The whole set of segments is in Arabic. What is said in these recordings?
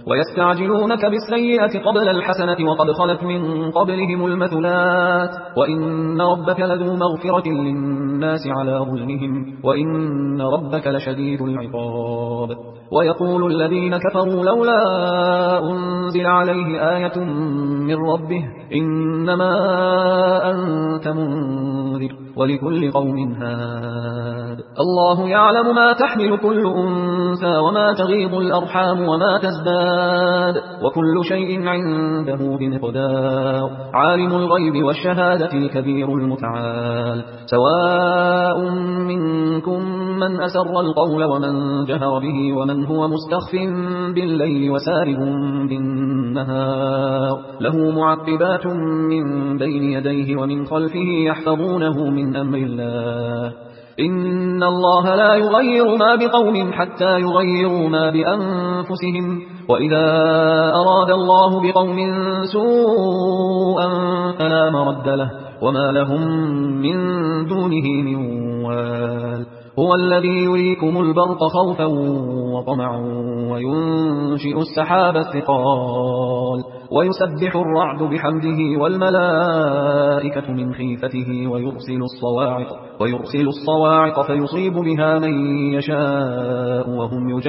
ويستعجلونك بالسيئة قبل الحسنة وقد خلت من قبلهم المثلات وإن ربك لذو مغفرة للناس على ظلمهم وإن ربك لشديد العقاب ويقول الذين كفروا لولا أنزل عليه آية من ربه إنما أنت منذر ولكل قوم هاد الله يعلم ما تحمل كل أنثى وما تغيض الأرحام وما تزداد وكل شيء عنده بمقدار عالم الغيب والشهادة الكبير المتعال سواء منكم من أسر القول ومن جهر به ومن هو مستخف بالليل وسارب بالنهار له معقبات من بين يديه ومن خلفه يحفظونه من أمر الله إن الله لا يغير ما بقوم حتى يغيروا ما بأنفسهم وإذا أراد الله بقوم سوءا فلا مرد له وما لهم من دونه من وال هو الذي يريكم البرق خوفا وطمعا وينشئ السحاب الثقال ويسبح الرعد بحمده والملائكة من خيفته ويرسل الصواعق فيصيب بها من يشاء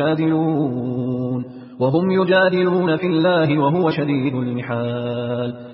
وهم يجادلون في الله وهو شديد المحال